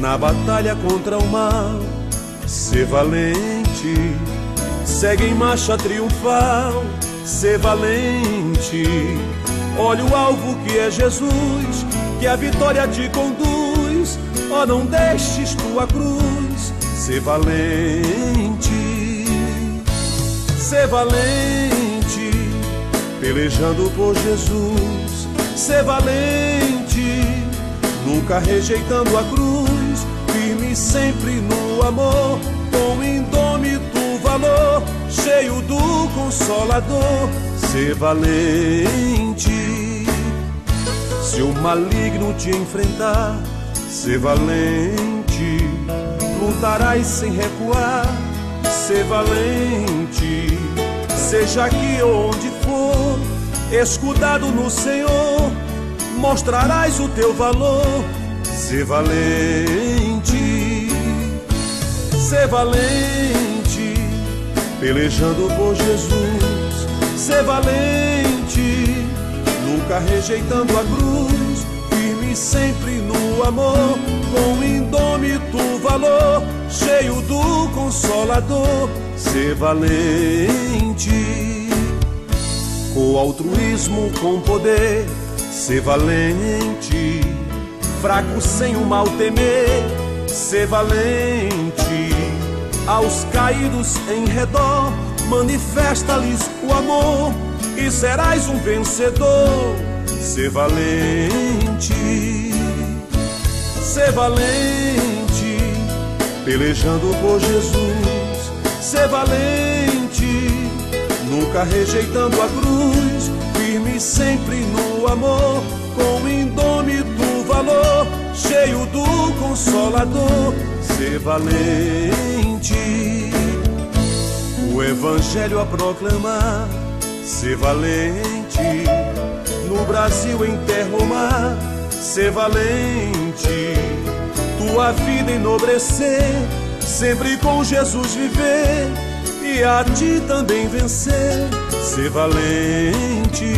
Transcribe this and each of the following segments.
na batalha contra o mal. Ser valente, segue em marcha triunfal. Ser valente, olha o alvo que é Jesus, que a vitória te conduz. Ó, não deixes tua cruz. Ser valente, ser valente, pelejando por Jesus. Ser valente, nunca rejeitando a cruz, firme sempre no amor, com indômito valor, cheio do Consolador. Ser valente, se o maligno te enfrentar, ser valente, lutarás sem recuar. Ser valente, seja aqui ou onde for, escudado no Senhor, mostrarás o teu valor. Ser valente, ser valente, pelejando por Jesus. Ser valente, nunca rejeitando a cruz, firme sempre no amor, com indômito valor, cheio do Consolador. Ser valente, com altruísmo, com poder. Ser valente, fraco sem o mal temer. Ser valente, aos caídos em redor, manifesta-lhes o amor e serás um vencedor. Ser valente, ser valente, pelejando por Jesus. Ser valente, nunca rejeitando a cruz, firme sempre no amor, com indômito valor, cheio do Consolador. Ser valente, o Evangelho a proclamar. Ser valente, no Brasil em terra ou mar. Ser valente, tua vida enobrecer, sempre com Jesus viver e a ti também vencer. Ser valente,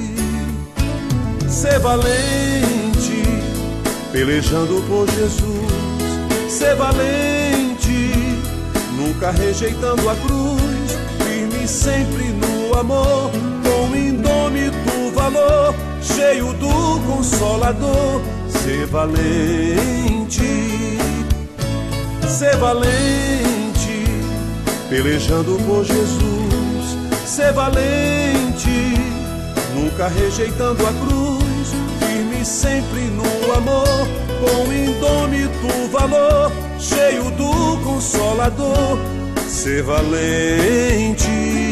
ser valente, pelejando por Jesus. Ser valente, nunca rejeitando a cruz, firme sempre no amor, com indômito valor, cheio do Consolador. Ser valente, ser valente, pelejando por Jesus. Ser valente, nunca rejeitando a cruz, firme sempre no amor, com indômito valor, cheio do Consolador. Ser valente.